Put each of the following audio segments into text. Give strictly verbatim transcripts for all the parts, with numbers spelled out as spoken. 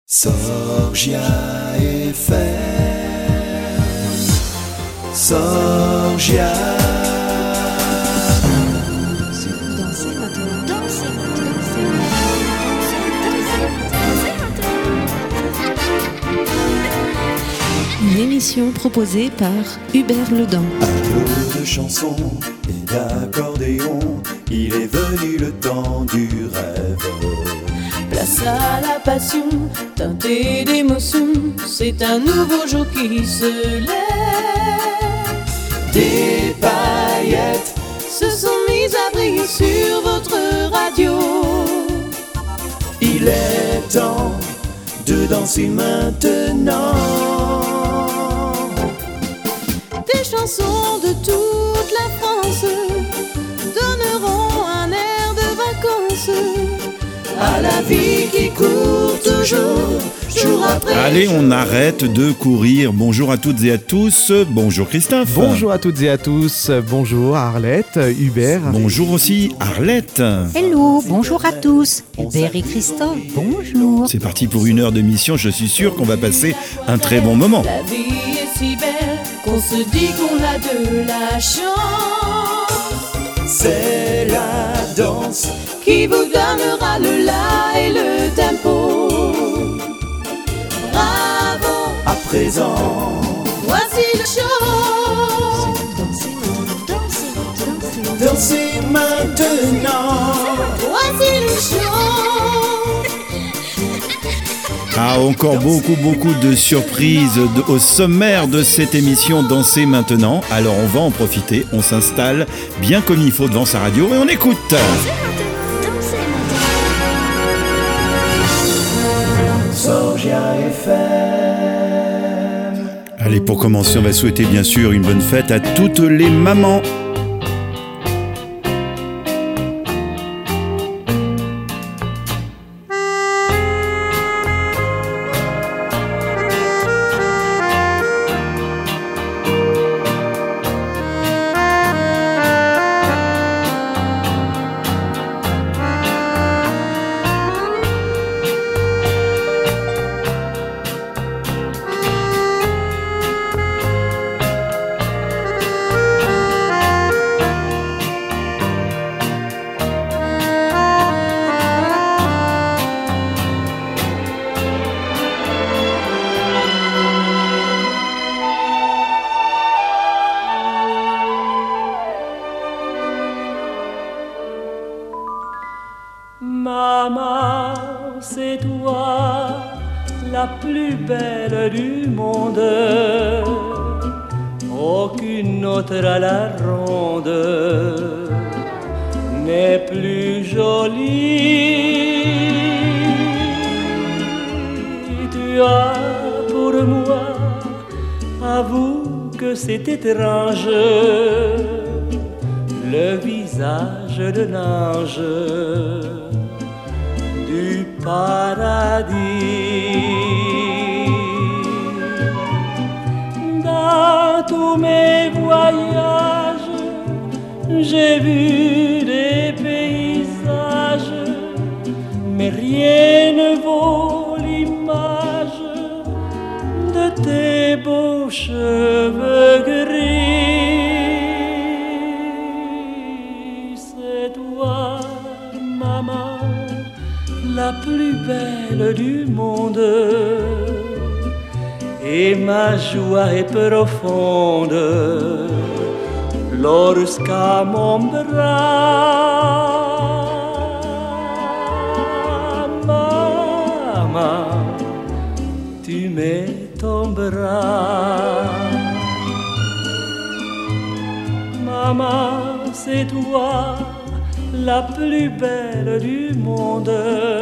Sorgia F M, Sorgia. Dansez maintenant, dansez maintenant, dansez maintenant. Une émission proposée par Hubert Ledan. À l'eau de chansons et d'accordéon, il est venu le temps du rêve. Place à la passion, teintée d'émotion, c'est un nouveau jour qui se lève. Des paillettes se sont mises à briller sur votre radio. Il est temps de danser maintenant. Des chansons de toute la France donneront un air de vacances à la vie qui court toujours, jour après Allez, jour. on arrête de courir. Bonjour à toutes et à tous. Bonjour Christophe. Bonjour à toutes et à tous. Bonjour Arlette, Hubert. Bonjour aussi Arlette. Hello, bonjour à tous. Hubert et Christophe, bonjour. C'est parti pour une heure d'émission. Je suis sûr qu'on va passer un très bon moment. La vie est si belle qu'on se dit qu'on a de la chance. C'est la danse Qui vous donnera le la et le tempo. Bravo, à présent. voici le show. Dansez maintenant, dansez, dansez. Dansez maintenant. Voici le show. Ah, encore beaucoup, beaucoup de surprises de- au sommaire de cette émission Danser maintenant. Alors on va en profiter, on s'installe bien comme il faut devant sa radio et on écoute. Sorgia F M. Allez, pour commencer, on va souhaiter bien sûr une bonne fête à toutes les mamans. Maman, c'est toi la plus belle du monde. Aucune autre à la ronde n'est plus jolie. Tu as pour moi, avoue que c'est étrange, le visage de l'ange du paradis. Dans tous mes voyages, j'ai vu des paysages, mais rien ne vaut l'image de tes beaux cheveux gris. C'est toi, maman, la plus belle du monde, et ma joie est profonde lorsqu'à mon bras, maman, tu mets ton bras. Maman, c'est toi la plus belle du monde,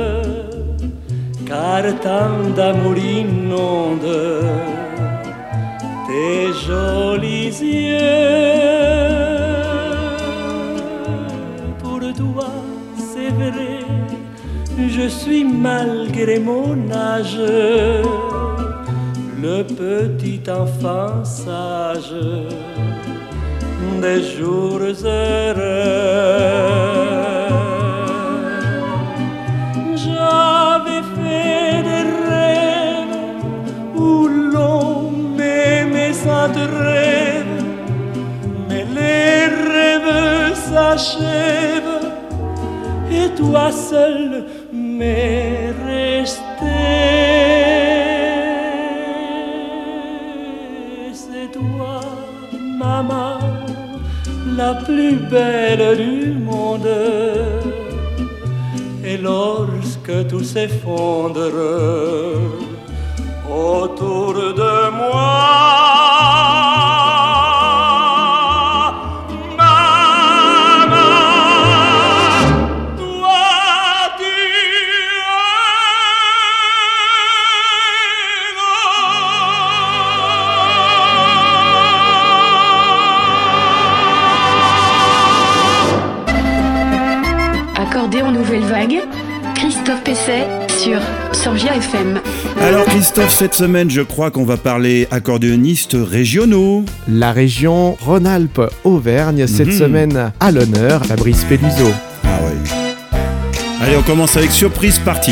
car tant d'amour inonde tes jolis yeux. Pour toi, c'est vrai, je suis malgré mon âge le petit enfant sage des jours heureux. J'avais fait des rêves pas seul, mais rester. C'est toi, maman, la plus belle du monde. Et lorsque tout s'effondre autour de moi, Accordéon Nouvelle Vague, Christophe Pesset sur Sorgia F M. Alors Christophe, cette semaine, je crois qu'on va parler accordéonistes régionaux. La région Rhône-Alpes-Auvergne, cette Mhm. semaine à l'honneur, Fabrice Pelluso. Ah ouais. Allez, on commence avec Surprise Party.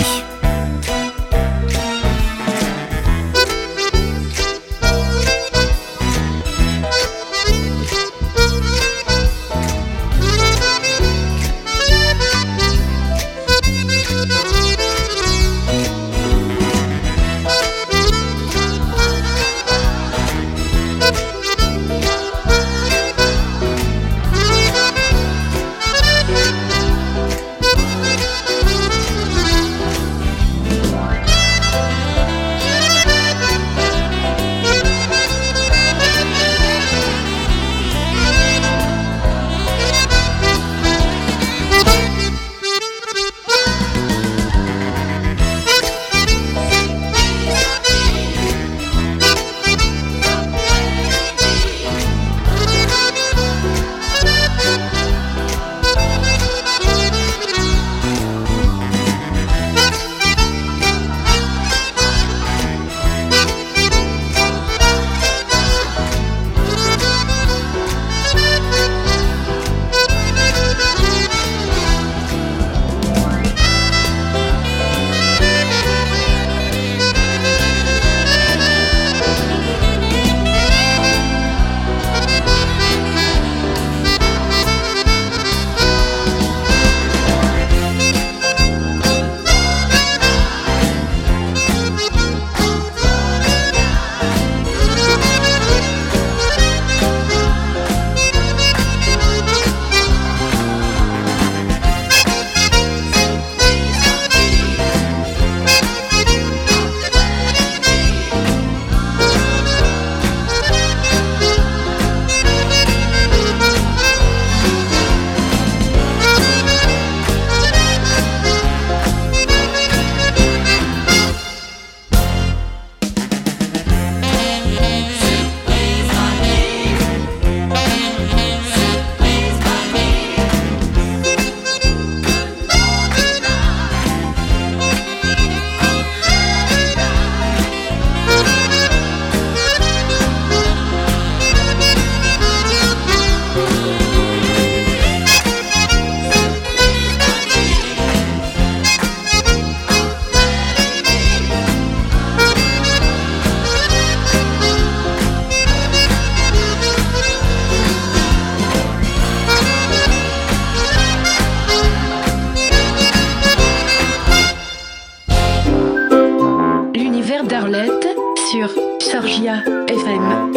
Sorgia F M.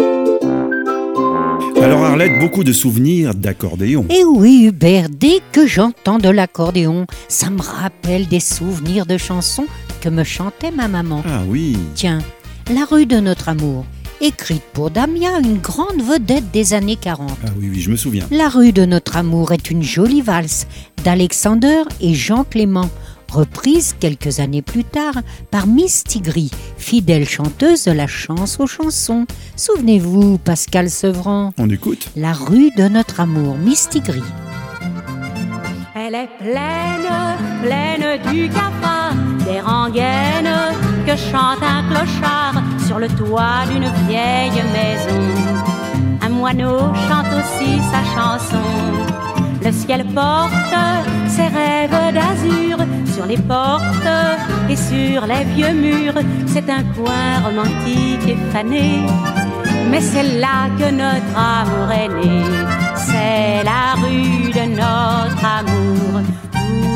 Alors Arlette, beaucoup de souvenirs d'accordéon. Et oui Hubert, dès que j'entends de l'accordéon, ça me rappelle des souvenirs de chansons que me chantait ma maman. Ah oui. Tiens, La rue de notre amour, écrite pour Damia, une grande vedette des années quarante. Ah oui, oui, je me souviens. La rue de notre amour est une jolie valse d'Alexander et Jean Clément, reprise quelques années plus tard par Miss Tigri, fidèle chanteuse de la chance aux chansons. Souvenez-vous, Pascal Sevran. On écoute. La rue de notre amour, Miss Tigri. Elle est pleine, pleine du cafard, des rengaines que chante un clochard sur le toit d'une vieille maison. Un moineau chante aussi sa chanson. Le ciel porte ses rêves d'azur sur les portes et sur les vieux murs. C'est un coin romantique et fané, mais c'est là que notre amour est né. C'est la rue de notre amour. Tous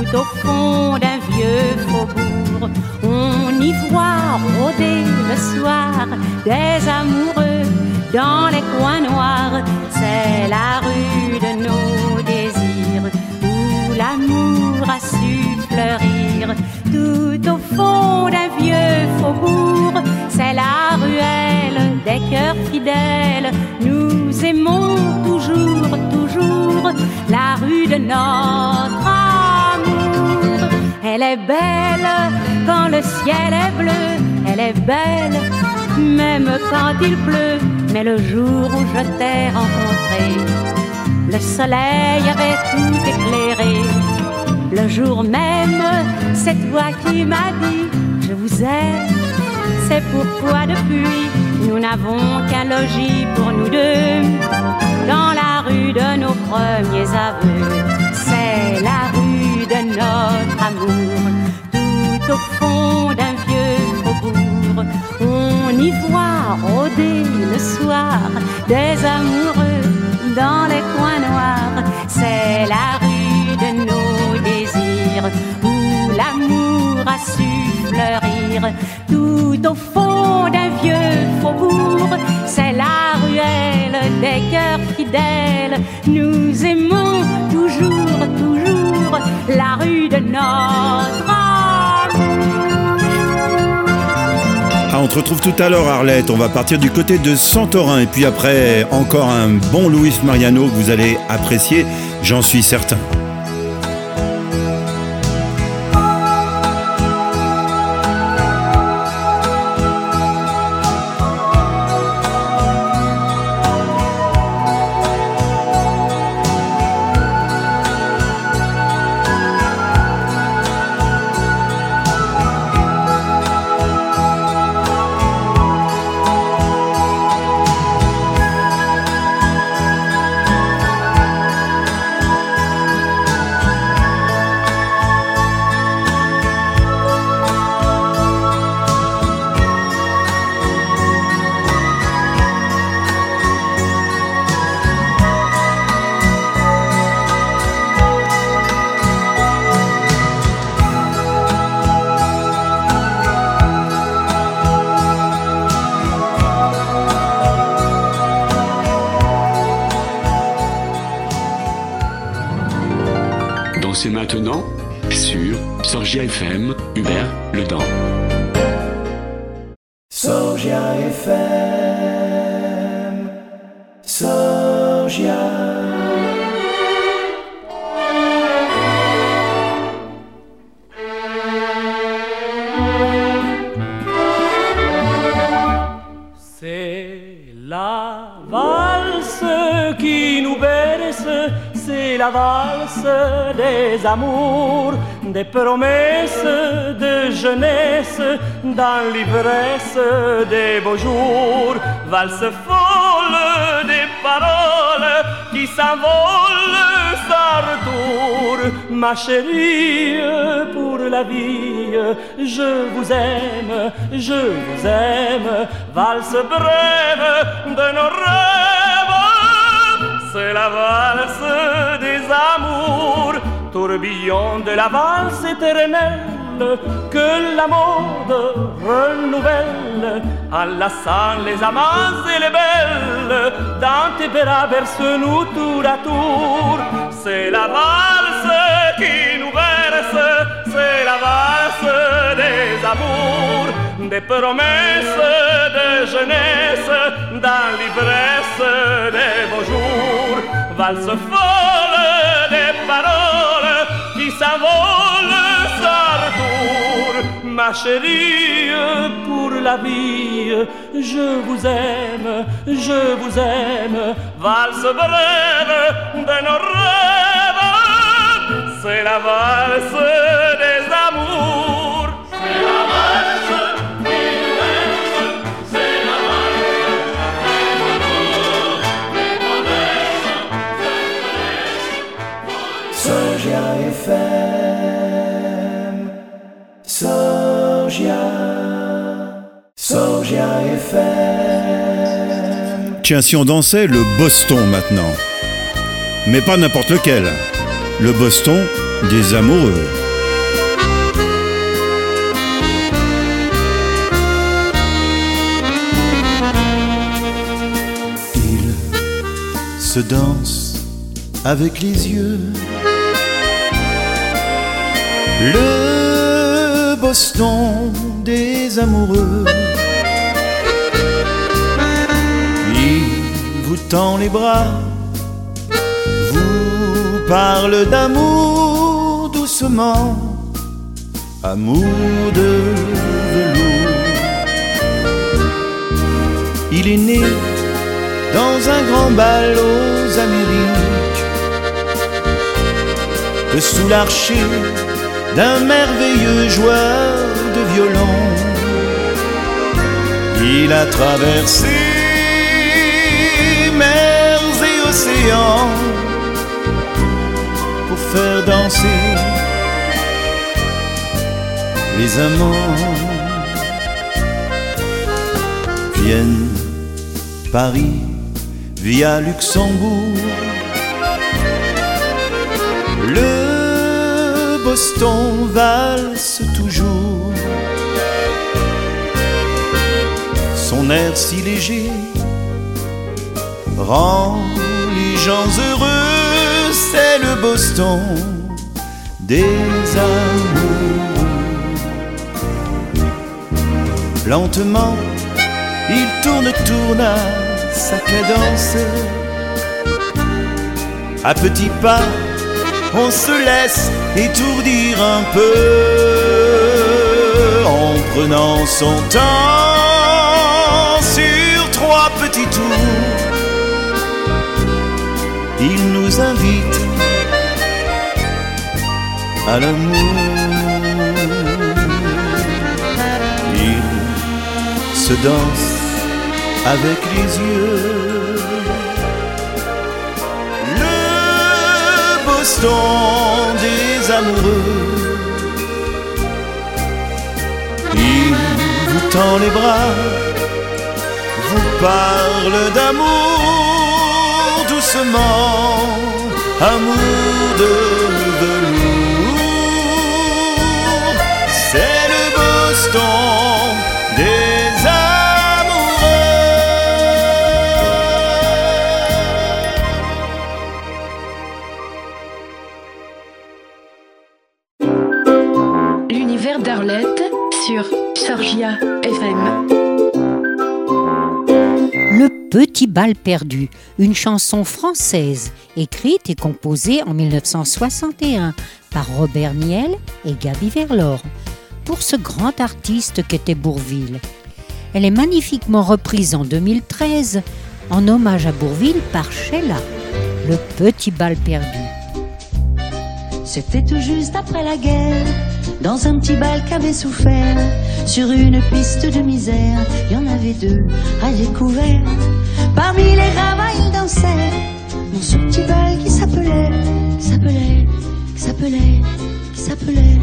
tout au fond d'un vieux faubourg. On y voit rôder le soir des amoureux dans les coins noirs. C'est la rue de nos désirs où l'amour a su fleurir. Tout au fond d'un vieux faubourg, c'est la ruelle des cœurs fidèles. Nous aimons toujours, toujours la rue de notre amour. Elle est belle quand le ciel est bleu, elle est belle même quand il pleut. Mais le jour où je t'ai rencontré, le soleil avait tout éclairé. Le jour même, c'est toi qui m'as dit je vous aime. C'est pourquoi depuis, nous n'avons qu'un logis pour nous deux dans la rue de nos premiers aveux. C'est la rue de notre amour. Tout au fond d'un vieux faubourg, on y voit rôder le soir des amoureux dans les coins noirs. C'est la rue de nos désirs où l'amour a su fleurir. Tout au fond d'un vieux faubourg, c'est la ruelle des cœurs fidèles. Nous aimons toujours, toujours la rue de notre amour. Ah, on te retrouve tout à l'heure, Arlette. On va partir du côté de Santorin. Et puis après, encore un bon Luis Mariano que vous allez apprécier, j'en suis certain. C'est maintenant sur Sorgia F M, Hubert Ledan. Sorgia F M, Sorgia. C'est la valse qui nous berce, c'est la valse des amours, des promesses de jeunesse, dans l'ivresse des beaux jours. Valse folle des paroles qui s'envolent sans retour. Ma chérie, pour la vie, je vous aime, je vous aime. Valse brève de nos rêves, c'est la valse des amours, tourbillon de la valse éternelle que la mode renouvelle, enlaçant les amants et les belles. Dans tes bras berce-nous tour à tour. C'est la valse qui nous berce, c'est la valse des amours, des promesses de jeunesse, dans l'ivresse des beaux jours. Valse folle des paroles qui s'envolent sans retour. Ma chérie, pour la vie, je vous aime, je vous aime. Valse brève de nos rêves, c'est la valse des amours. C'est la valse qui nous berce, c'est la valse des amours, des promesses de jeunesse. Sorgia F M, Sorgia, Sorgia F M. Tiens, si on dansait le Boston maintenant. Mais pas n'importe lequel. Le Boston des amoureux. Il se danse avec les yeux. Le Boston des amoureux. Il vous tend les bras, vous parle d'amour doucement, amour de velours. Il est né dans un grand bal aux Amériques, sous l'archer d'un merveilleux joueur de violon. Il a traversé mers et océans pour faire danser les amants. Vienne, Paris, via Luxembourg, le Boston valse toujours. Son air si léger rend les gens heureux. C'est le Boston des amours. Lentement, il tourne, tourne à sa cadence. À petits pas, on se laisse étourdir un peu en prenant son temps sur trois petits tours. Il nous invite à l'amour. Il se danse avec les yeux. Le Boston des amoureux. Il vous tend les bras, vous parle d'amour doucement, amour de velours. C'est le Boston des amoureux. L'univers d'Arlette sur Sorgia F M. Le Petit bal perdu, une chanson française écrite et composée en mille neuf cent soixante et un par Robert Niel et Gaby Verlor pour ce grand artiste qu'était Bourvil. Elle est magnifiquement reprise en deux mille treize en hommage à Bourvil par Sheila. Le Petit bal perdu. C'était tout juste après la guerre, dans un petit bal qu'avait souffert, sur une piste de misère, il y en avait deux à découvert. Parmi les ravins ils dansaient, dans ce petit bal qui s'appelait, qui s'appelait, qui s'appelait, qui s'appelait.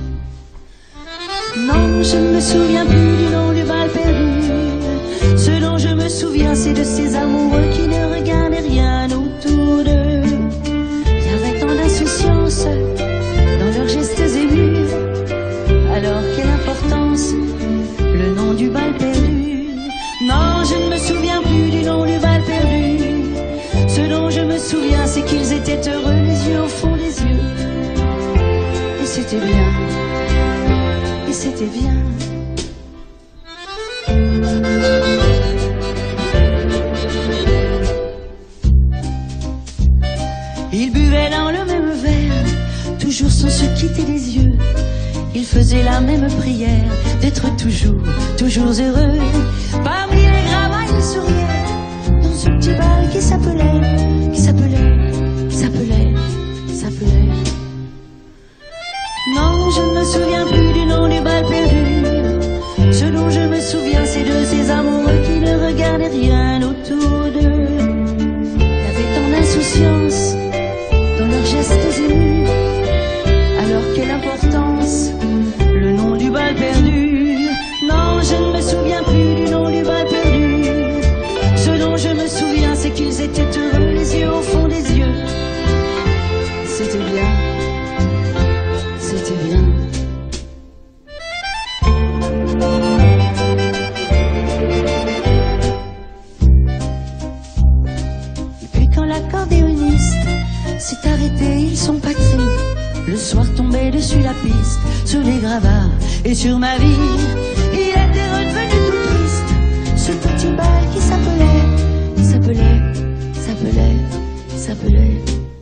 Non, je ne me souviens plus du nom du bal perdu. Ce dont je me souviens, c'est de ces amoureux qui ne regardaient rien autour d'eux. Il y avait tant d'insouciance dans leurs gestes émus. Alors quelle importance, le nom du bal perdu. Non, je ne me souviens plus du nom du bal perdu. Ce dont je me souviens, c'est qu'ils étaient heureux, les yeux au fond des yeux. Et c'était bien, et c'était bien. Ils buvaient dans le même verre, toujours sans se quitter les yeux. Ils faisaient la même prière, d'être toujours, toujours heureux. Parmi les gravats, ils souriaient, dans ce petit bal qui s'appelait, qui s'appelait, qui s'appelait, qui s'appelait. Non, je ne me souviens plus du nom du bal perdu. Ce dont je me souviens, c'est de ces amoureux qui ne regardaient rien autour d'eux. Il y avait tant d'insouciance dans leurs gestes émus. Alors quelle importance, le nom du bal perdu. Non, je ne me souviens plus du nom du bal perdu. Ce dont je me souviens, c'est qu'ils étaient heureux, les yeux au fond des yeux. C'était bien, bravard et sur ma vie. Il était redevenu tout triste, ce petit bal qui s'appelait, s'appelait, s'appelait, s'appelait.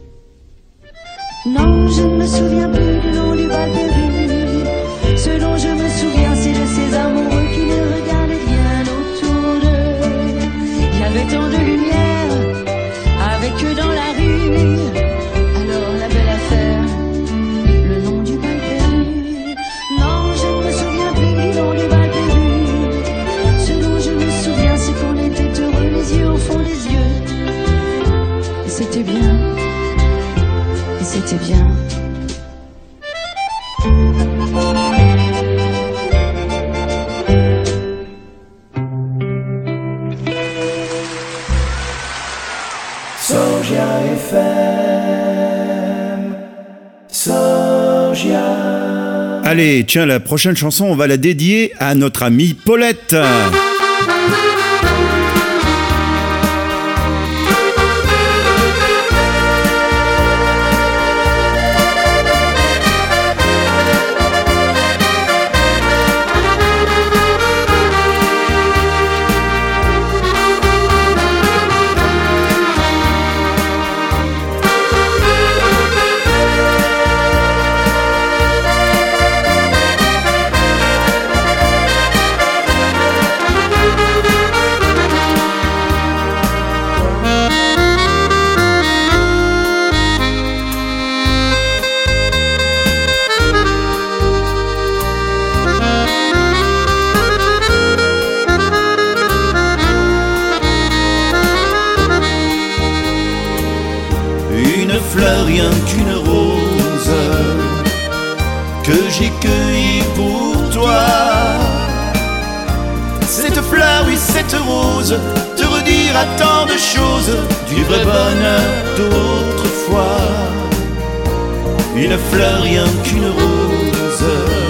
Non, je ne me souviens plus du nom du bal perdu. Ce dont je me souviens, c'est de ces amoureux qui ne regardaient rien autour d'eux. Il y avait tant de lumière avec eux dans la rue. Alors la belle affaire, le nom du bal perdu. Non, je ne me souviens plus du nom du bal perdu. Ce dont je me souviens, c'est qu'on était heureux, les yeux au fond des yeux. Et c'était bien, et c'était bien. Sorgia F M, Sorgia. Allez, tiens, la prochaine chanson, on va la dédier à notre amie Paulette. Fleur, rien qu'une rose que j'ai cueillie pour toi. Cette fleur, oui, cette rose te redira tant de choses du vrai bonheur d'autrefois. Une fleur, rien qu'une rose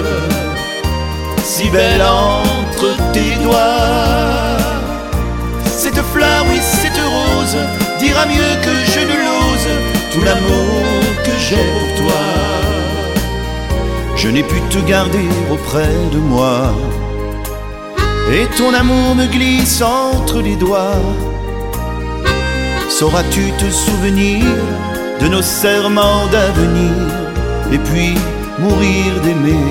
si belle entre tes doigts. Cette fleur, oui, cette rose dira mieux que je ne l'ose tout l'amour que j'ai pour toi. Je n'ai pu te garder auprès de moi et ton amour me glisse entre les doigts. Sauras-tu te souvenir de nos serments d'avenir et puis mourir d'aimer?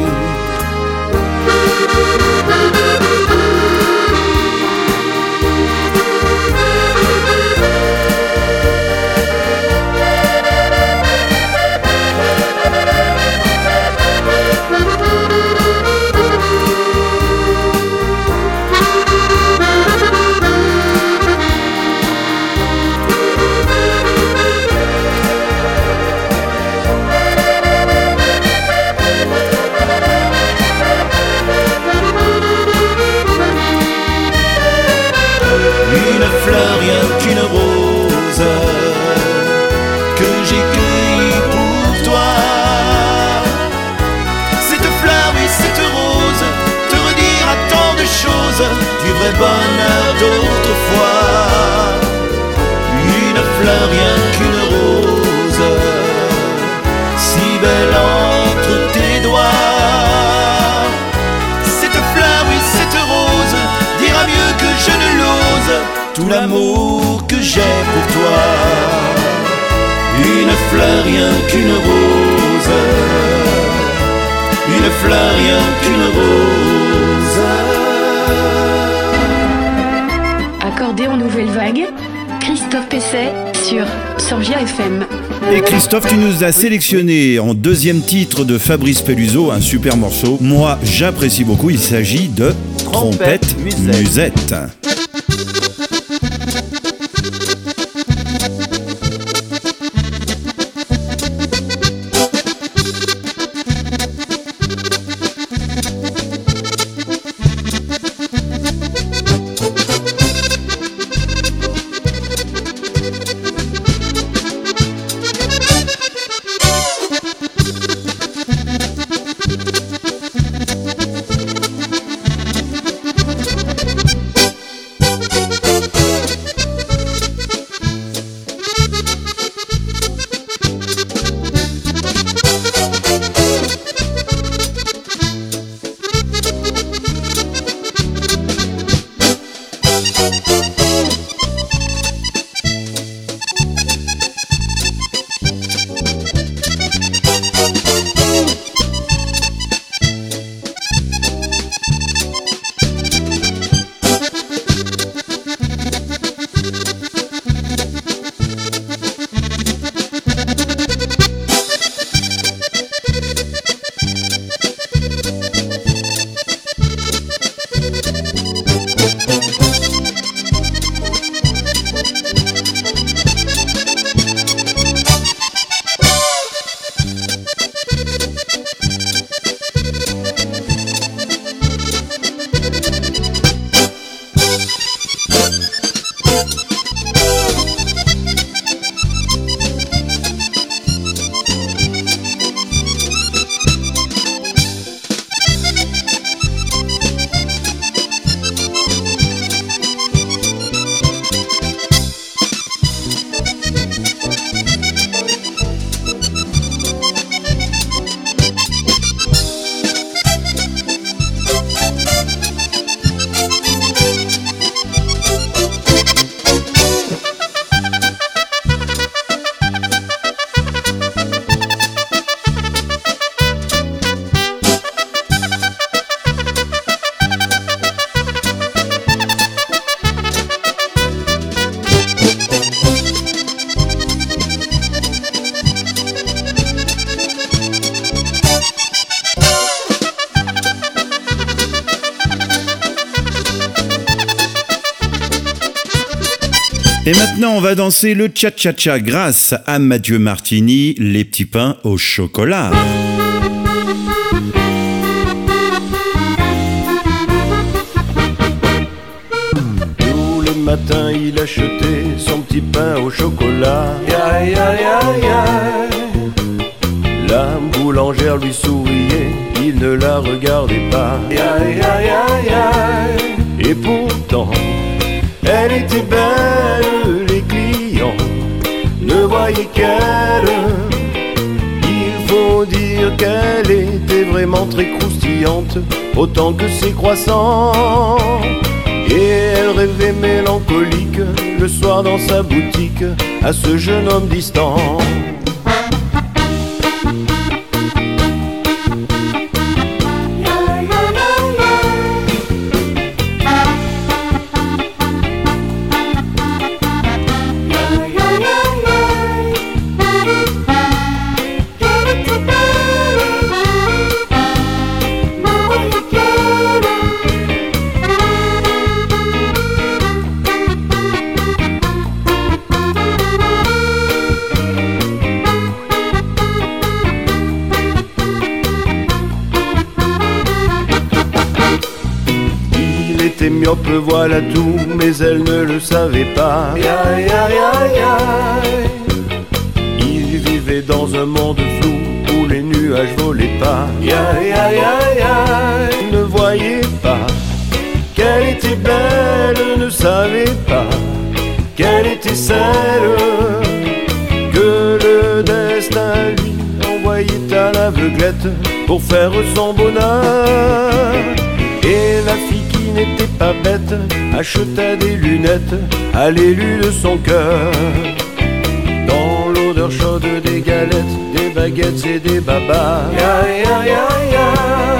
Du vrai bonheur d'autrefois. Une fleur, rien qu'une rose si belle entre tes doigts. Cette fleur, oui, cette rose dira mieux que je ne l'ose tout l'amour que j'ai pour toi. Une fleur, rien qu'une rose. Une fleur, rien qu'une rose. Accordéon Nouvelle Vague, Christophe Pesset sur Sorgia F M. Et Christophe, tu nous as sélectionné en deuxième titre de Fabrice Pelluso un super morceau. Moi, j'apprécie beaucoup. Il s'agit de Trompette, Trompette Musette. Musette. Et maintenant, on va danser le cha-cha-cha grâce à Mathieu Martini, les petits pains au chocolat. Tous les matins, il achetait son petit pain au chocolat. Ya, ya, ya, ya. La boulangère lui souriait, il ne la regardait pas. Ya, ya, ya, ya. Et pourtant, elle était belle, les clients ne voyaient qu'elle. Il faut dire qu'elle était vraiment très croustillante, autant que ses croissants. Et elle rêvait mélancolique, le soir dans sa boutique, à ce jeune homme distant. Myope, voilà tout, mais elle ne le savait pas. Ya, ya, ya, ya. Il vivait dans un monde flou où les nuages volaient pas. Ya, ya, ya, ya. Il ne voyait pas qu'elle était belle, ne savait pas qu'elle était celle que le destin lui envoyait à l'aveuglette pour faire son bonheur. Et la fille qui n'était pas bête acheta des lunettes à l'élu de son cœur. Dans l'odeur chaude des galettes, des baguettes et des babas. Ya, ya, ya, ya.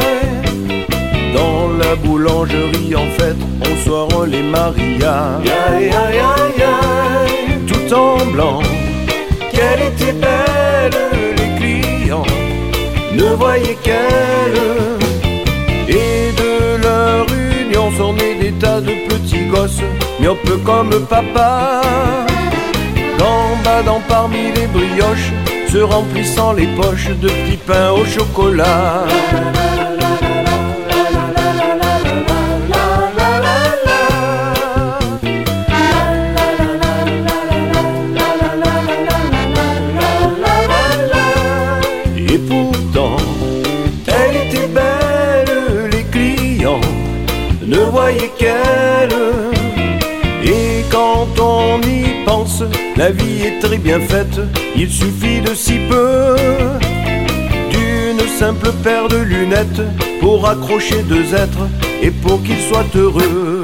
Dans la boulangerie en fait, au soir on les maria. Ya, ya, ya, ya. Tout en blanc, qu'elle était belle, les clients ne voyaient qu'elle. Et de leur union sont nés des tas de petits gosses, myopes comme papa, gambadant parmi les brioches, se remplissant les poches de petits pains au chocolat. Et pourtant, elle était belle, les clients ne voyaient qu'elle. Et quand on y pense, la vie est très bien faite. Il suffit de si peu, d'une simple paire de lunettes, pour accrocher deux êtres et pour qu'ils soient heureux.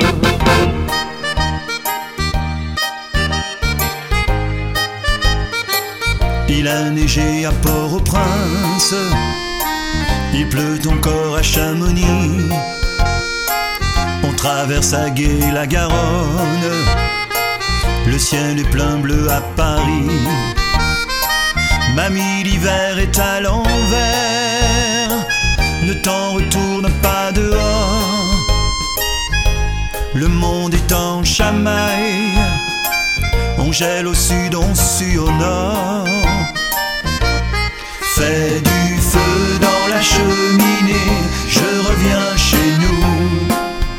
Il a neigé à Port-au-Prince, il pleut encore à Chamonix. On traverse à Gué la Garonne, le ciel est plein bleu à Paris. Mamie, l'hiver est à l'envers, ne t'en retourne pas dehors. Le monde est en chamaille, on gèle au sud, on sue au nord. Fais du feu dans la cheminée, je reviens chez nous.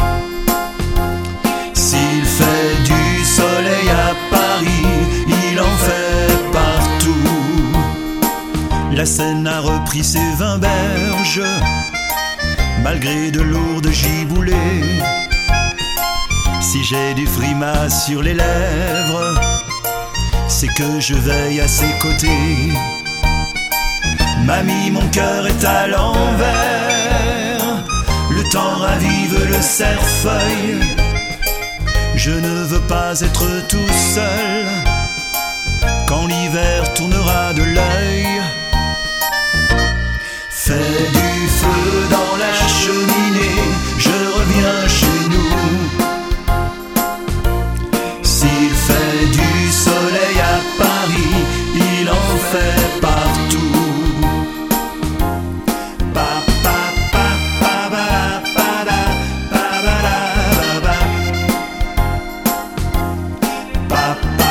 S'il fait du soleil à Paris, il en fait partout. La Seine a repris ses vingt berges, malgré de lourdes giboulées. Si j'ai du frimas sur les lèvres, c'est que je veille à ses côtés. Mamie, mon cœur est à l'envers, le temps ravive le cerfeuil. Je ne veux pas être tout seul quand l'hiver tournera de l'œil. Fais du feu dans la cheminée, je reviens chez nous. S'il fait du soleil à Paris, il en fait partout. Pa, pa,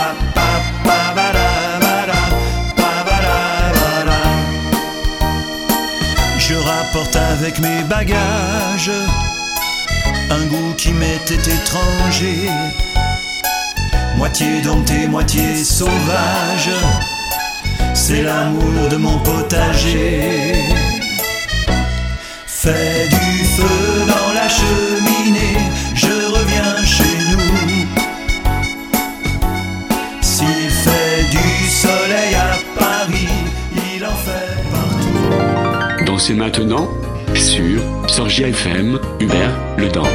avec mes bagages, un goût qui m'était étranger, moitié dompté, moitié sauvage, c'est l'amour de mon potager. Fais du feu dans la cheminée, je reviens chez nous. S'il fait du soleil à Paris, il en fait partout. Dansez maintenant sur Sorgia F M, Hubert Le Dain.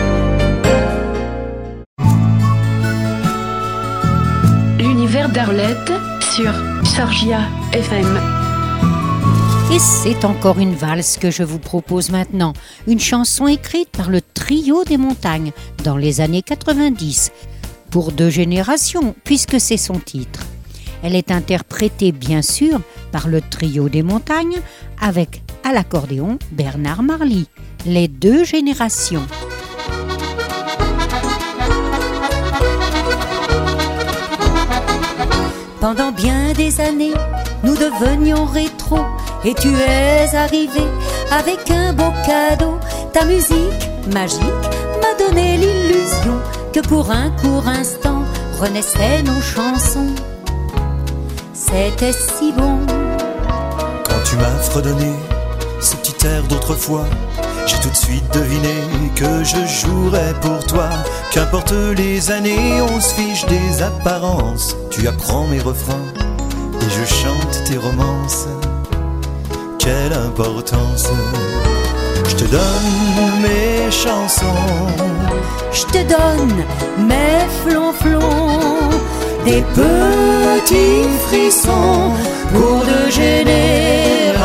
L'univers d'Arlette sur Sorgia F M. Et c'est encore une valse que je vous propose maintenant, une chanson écrite par le Trio des Montagnes dans les années quatre-vingt-dix, pour deux générations puisque c'est son titre. Elle est interprétée bien sûr par le Trio des Montagnes avec à l'accordéon Bernard Marly, les deux générations. Pendant bien des années, nous devenions rétro et tu es arrivé avec un beau cadeau. Ta musique magique m'a donné l'illusion que pour un court instant renaissaient nos chansons. C'était si bon. Quand tu m'as fredonné ce petit air d'autrefois, j'ai tout de suite deviné que je jouerais pour toi. Qu'importe les années, on se fiche des apparences. Tu apprends mes refrains et je chante tes romances. Quelle importance. Je te donne mes chansons, je te donne mes flonflons, des petits frissons pour deux générations.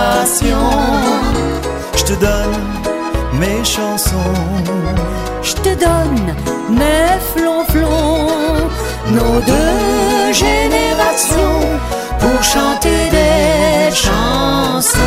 Je te donne mes chansons, je te donne mes flonflons, nos deux générations pour chanter des chansons.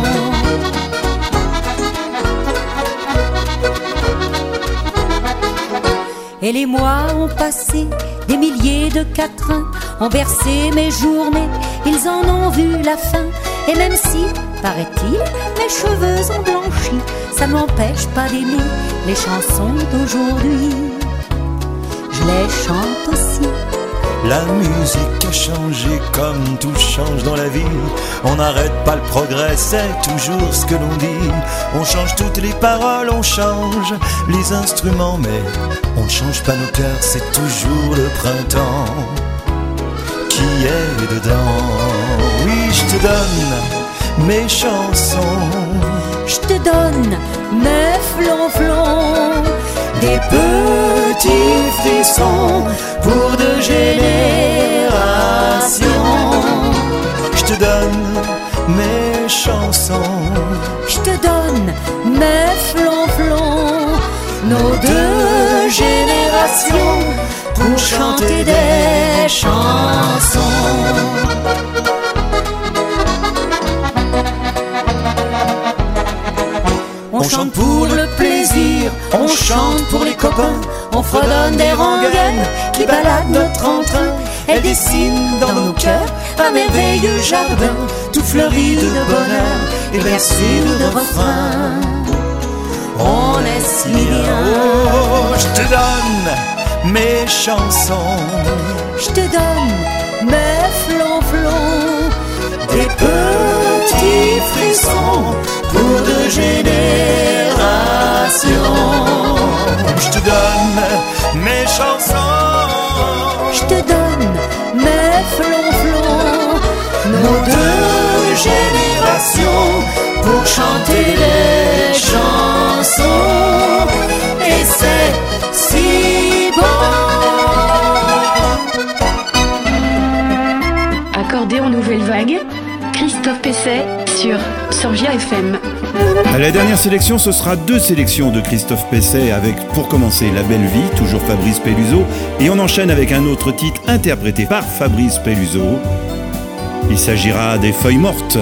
Et les mois ont passé, des milliers de quatrains ont bercé mes journées, ils en ont vu la fin. Et même si, paraît-il, mes cheveux ont blanchi, ça ne m'empêche pas d'aimer les chansons d'aujourd'hui. Je les chante aussi. La musique a changé comme tout change dans la vie. On n'arrête pas le progrès, c'est toujours ce que l'on dit. On change toutes les paroles, on change les instruments, mais on ne change pas nos cœurs, c'est toujours le printemps qui est dedans. Oui, je te donne mes chansons, je te donne mes flonflons, des petits frissons pour deux générations. Je te donne mes chansons, je te donne mes flonflons, nos deux générations pour chanter des chansons. On chante pour le plaisir, on chante pour les copains, on fredonne des rengaines qui baladent notre entrain. Elles dessinent dans nos cœurs un merveilleux jardin, tout fleuri de bonheur et bercé de refrains. On est si bien. Oh, je te donne mes chansons, je te donne mes flonflons, des petits frissons pour deux générations. Je te donne mes chansons, je te donne mes flonflons, nos deux générations pour chanter les chansons. Et c'est si bon. Accordéon Nouvelle Vague, Christophe Pesset sur Sorgia F M. À la dernière sélection, ce sera deux sélections de Christophe Pesset avec, pour commencer, La Belle Vie, toujours Fabrice Peluso, et on enchaîne avec un autre titre interprété par Fabrice Peluso. Il s'agira des Feuilles mortes.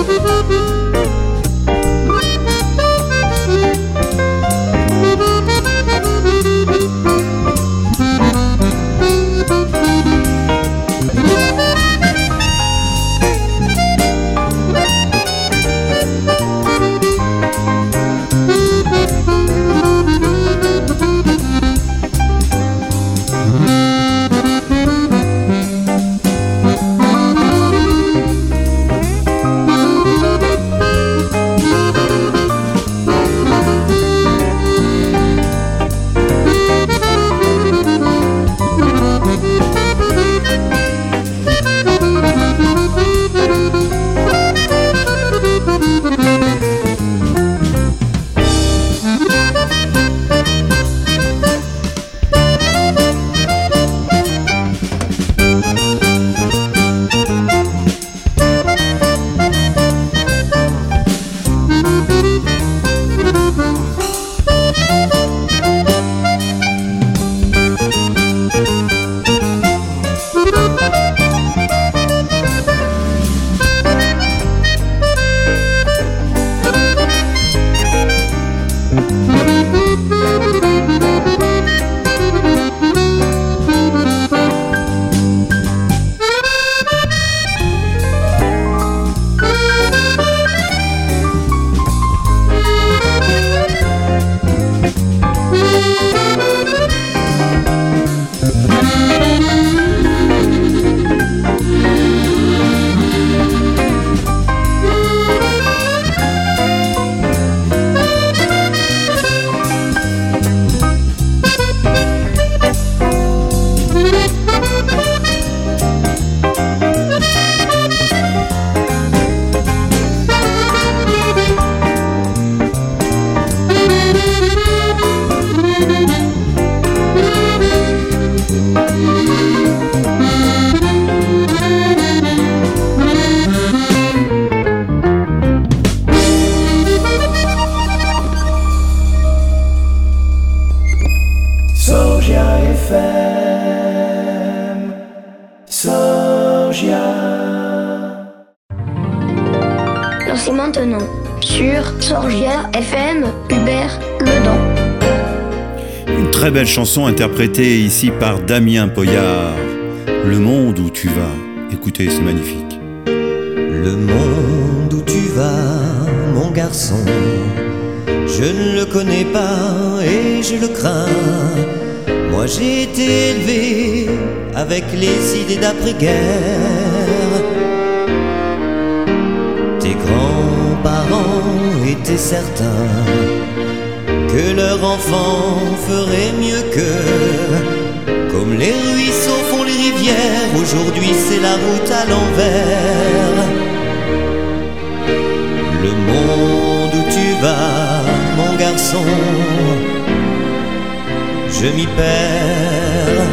C'est maintenant sur Sorgia F M, Hubert Ledan. Une très belle chanson interprétée ici par Damien Poyard. Le monde où tu vas. Écoutez, c'est magnifique. Le monde où tu vas, mon garçon, je ne le connais pas et je le crains. Moi j'ai été élevé avec les idées d'après-guerre. Tes grands-parents étaient certains que leur enfant ferait mieux qu'eux. Comme les ruisseaux font les rivières, aujourd'hui c'est la route à l'envers. Le monde où tu vas, mon garçon, je m'y perds.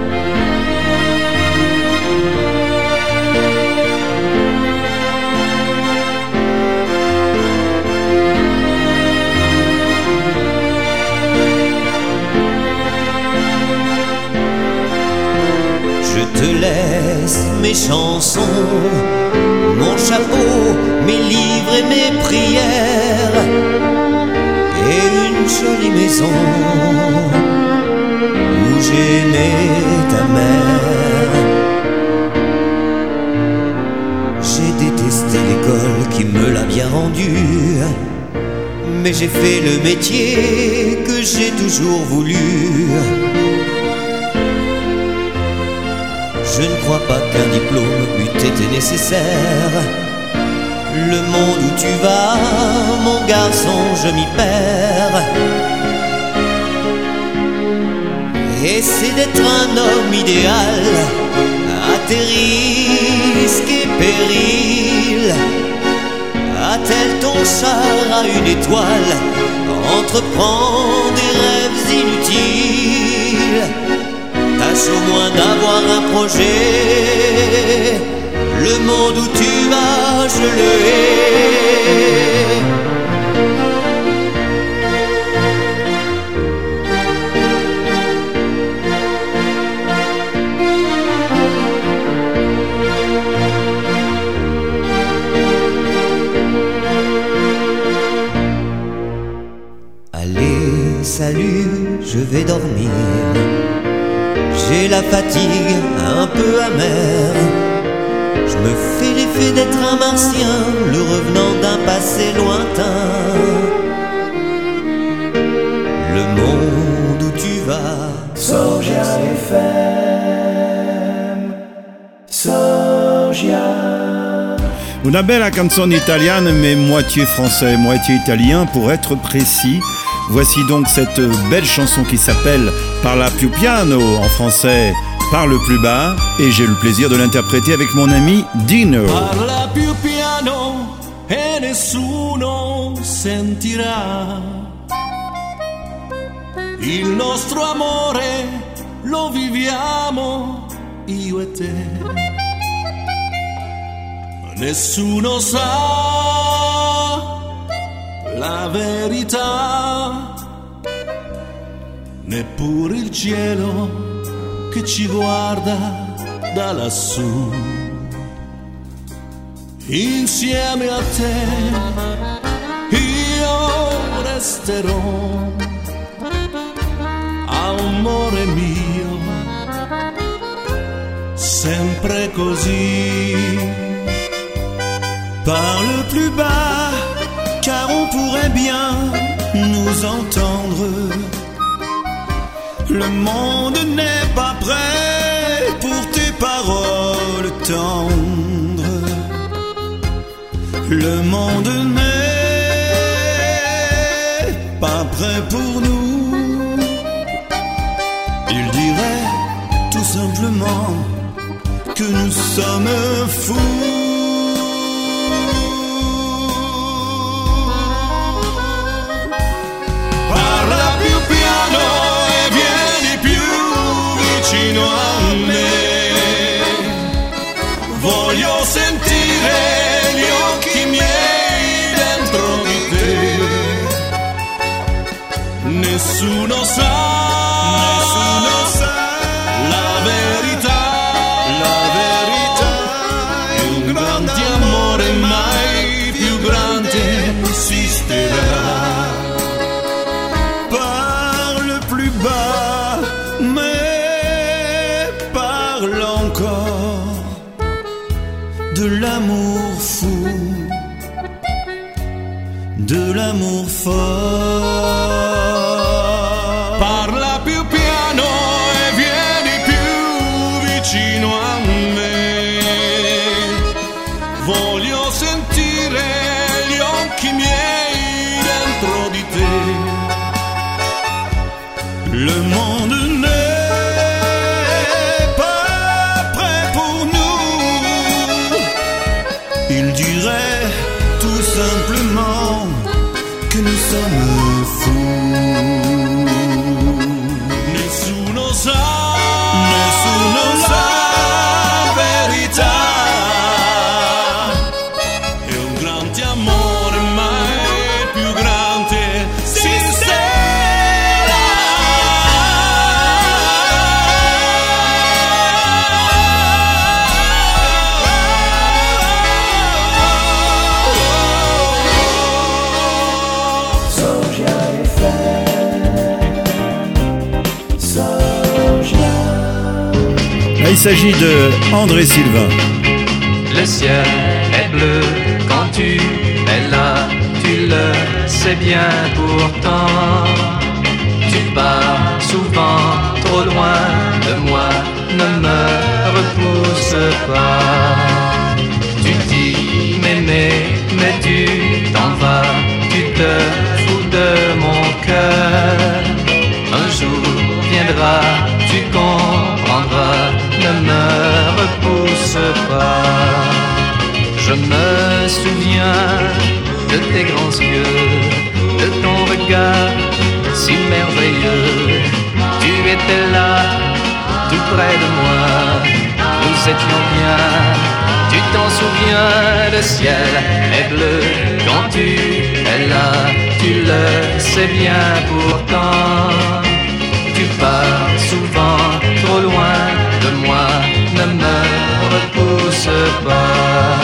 Je te laisse mes chansons, mon chapeau, mes livres et mes prières, et une jolie maison où j'aimais ta mère. J'ai détesté l'école qui me l'a bien rendue, mais j'ai fait le métier que j'ai toujours voulu. Je ne crois pas qu'un diplôme eût été nécessaire. Le monde où tu vas, mon garçon, je m'y perds. Essaie d'être un homme idéal, à tes risques et périls. Attelle ton char à une étoile, entreprends des rêves inutiles. Tâche au moins d'avoir un projet. Le monde où tu vas, je le hais. salut, je vais dormir. J'ai la fatigue un peu amère. Je me fais l'effet d'être un martien, le revenant d'un passé lointain. Le monde où tu vas, Sorgia F M, Sorgia. Una bella canzone italiane, mais moitié français, moitié italien pour être précis. Voici donc cette belle chanson qui s'appelle Parla più piano, en français Parle plus bas, et j'ai le plaisir de l'interpréter avec mon ami Dino. Parla più piano e nessuno sentirà. Il nostro amore lo viviamo io e te. Nessuno sa la verità, neppure il cielo che ci guarda da lassù. Insieme a te io resterò, amore mio, sempre così. Parle plus bas, car on pourrait bien nous entendre. Le monde n'est pas prêt pour tes paroles tendres. Le monde n'est pas prêt pour nous. Il dirait tout simplement que nous sommes fous. Vicino a me, voglio sentire gli occhi miei dentro di te. Nessuno sa, nessuno sa la verità, la verità è un grande amore, mai più grande esisterà. Parle plus bas, mais de l'amour fou, de l'amour fort. Parla più piano e vieni più vicino a me. Voglio sentire gli occhi miei dentro di te. Le monde n'est simplement que nous sommes fous. Nessuno sa, nessuno sa la verità. È un grande amore, mai più grande esisterà. Il s'agit de André Sylvain. Le ciel est bleu quand tu es là, tu le sais bien pourtant. Tu pars souvent trop loin de moi, ne me repousse pas. Tu dis m'aimer, mais tu t'en vas, tu te fous de mon cœur. Un jour viendra, tu comprendras, ne me repousse pas. Je me souviens de tes grands yeux, de ton regard si merveilleux. Tu étais là, tout près de moi, nous étions bien. Tu t'en souviens, le ciel est bleu quand tu es là, tu le sais bien pourtant. Tu pars souvent trop loin de moi, ne me repousse pas.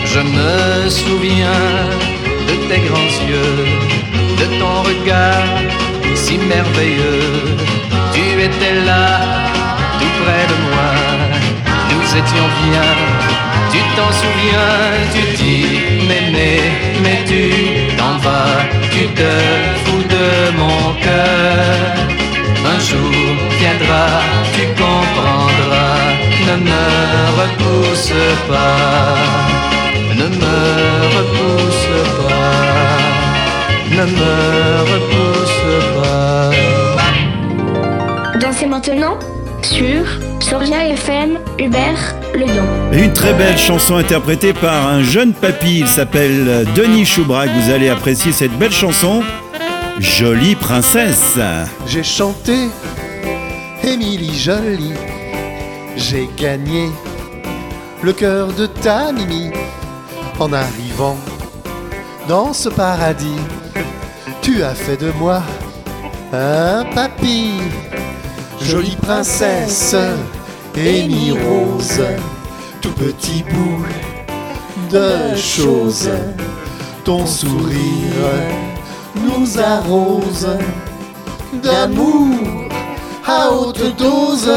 Je me souviens de tes grands yeux, de ton regard si merveilleux. Tu étais là, tout près de moi. Nous étions bien, tu t'en souviens. Tu dis m'aimer, mais tu t'en vas. Tu te fous de mon cœur. Un jour viendra, tu comprendras. Ne me repousse pas, ne me repousse pas, ne me repousse pas. Dansez maintenant sur Sorgia F M, Hubert Ledon. Et une très belle chanson interprétée par un jeune papy, il s'appelle Denis Choubrac. Vous allez apprécier cette belle chanson, Jolie Princesse. J'ai chanté Émilie Jolie, j'ai gagné le cœur de ta Mimi. En arrivant dans ce paradis, tu as fait de moi un papy. Jolie princesse, Émilie Rose, tout petit bout de choses. Ton sourire nous arrose d'amour à haute dose.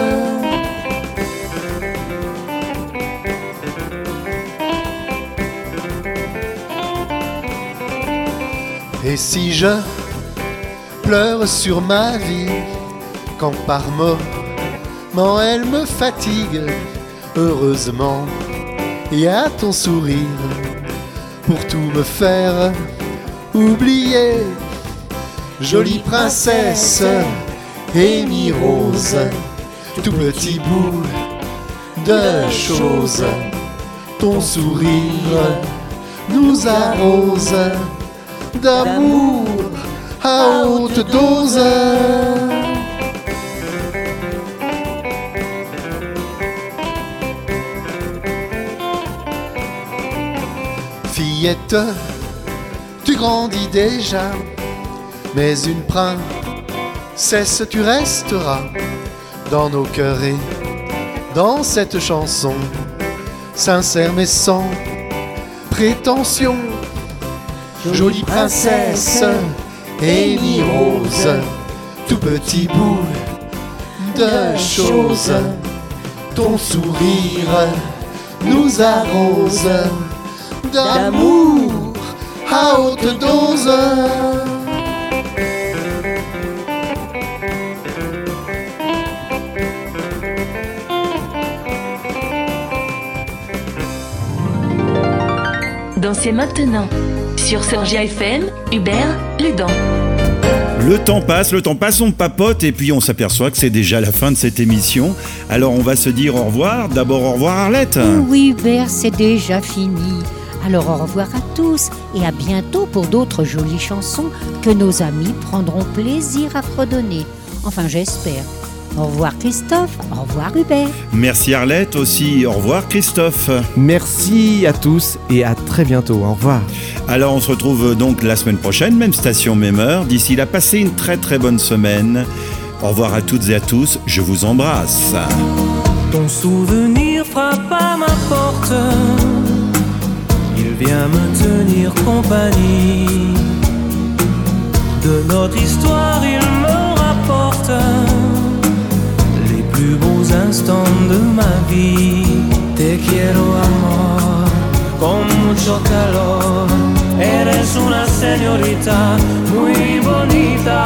Et si je pleure sur ma vie, quand par moment elle me fatigue, heureusement il y a ton sourire pour tout me faire oublier. Jolie princesse, Émilie Rose, tout petit bout de choses. Ton sourire nous arrose d'amour à haute dose. Fillette, tu grandis déjà, mais une princesse tu resteras dans nos cœurs et dans cette chanson, sincère mais sans prétention. Jolie princesse, Émilie Rose, tout petit bout de choses. Ton sourire nous arrose d'amour à haute dose. Dansez maintenant sur Sorgia F M, Hubert Ledon. Le temps passe, le temps passe, on papote et puis on s'aperçoit que c'est déjà la fin de cette émission. Alors on va se dire au revoir. D'abord au revoir Arlette. Oui Hubert, c'est déjà fini. Alors au revoir à tous et à bientôt pour d'autres jolies chansons que nos amis prendront plaisir à fredonner. Enfin j'espère. Au revoir Christophe, au revoir Hubert. Merci Arlette aussi, au revoir Christophe. Merci à tous et à très bientôt, au revoir. Alors on se retrouve donc la semaine prochaine, même station, même heure. D'ici là, passez une très très bonne semaine. Au revoir à toutes et à tous, je vous embrasse. Ton souvenir frappe à ma porte, il vient me tenir compagnie. De notre histoire il me rapporte les plus beaux instants de ma vie. Te quiero amor, con mucho calor. Eres una señorita muy bonita.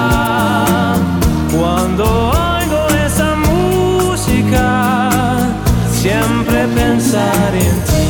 Cuando oigo esa música, siempre pensar en ti.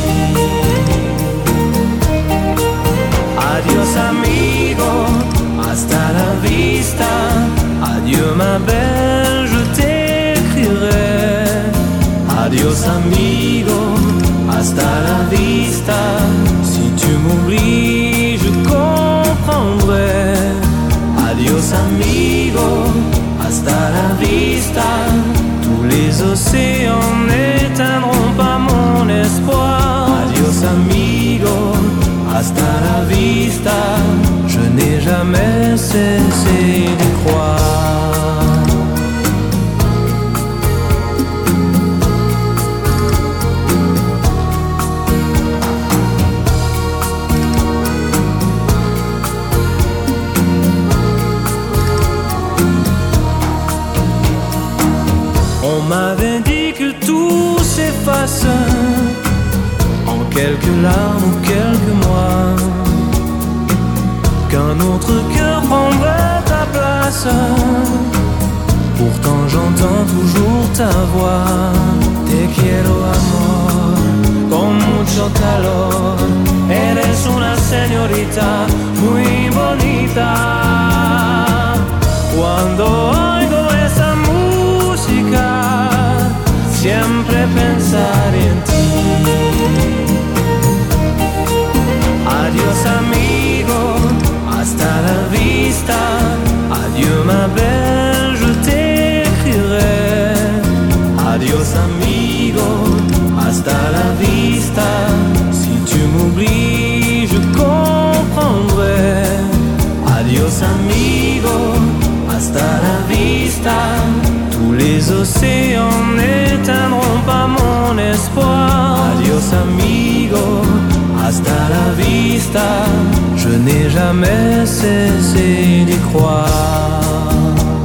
Adiós amigo, hasta la vista. Adieu ma belle, je t'écrirai. Adiós amigo, hasta la vista. Si tu m'oublies, je comprendrai. Adiós amigo, hasta la vista. Tous les océans n'éteindront pas mon espoir. Adiós amigo, hasta la vista. Je n'ai jamais cessé de croire. quelques larmes ou quelques mois, qu'un autre cœur prendrait ta place. Pourtant j'entends toujours ta voix. Te quiero amor, con mucho calor. Eres una señorita muy bonita. Cuando oigo esa música, siempre pensar en ti. Adiós amigo, hasta la vista. Adieu ma belle, je t'écrirai. Adiós amigo, hasta la vista. Si tu m'oublies, je comprendrai. Adiós amigo, hasta la vista. Tous les océans n'éteindront pas mon espoir. Adiós amigo, hasta la vista. Je n'ai jamais cessé d'y croire.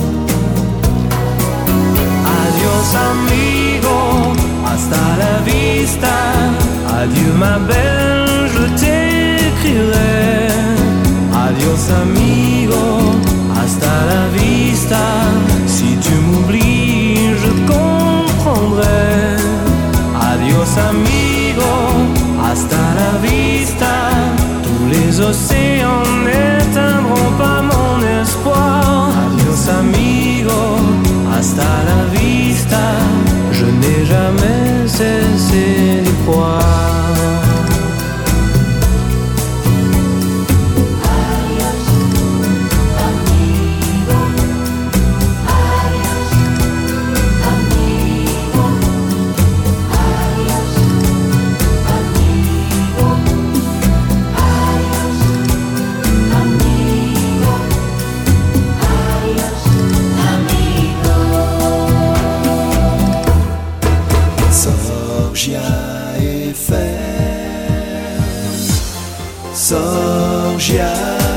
Adiós amigo, hasta la vista. Adieu ma belle, je t'écrirai. Adiós amigo, hasta la vista. Si tu m'oublies, je comprendrai. Adiós amigo, hasta la vista. Tous les océans n'éteindront pas mon espoir. Adiós amigo, hasta la vista. Je n'ai jamais cessé d'y croire. Sorgia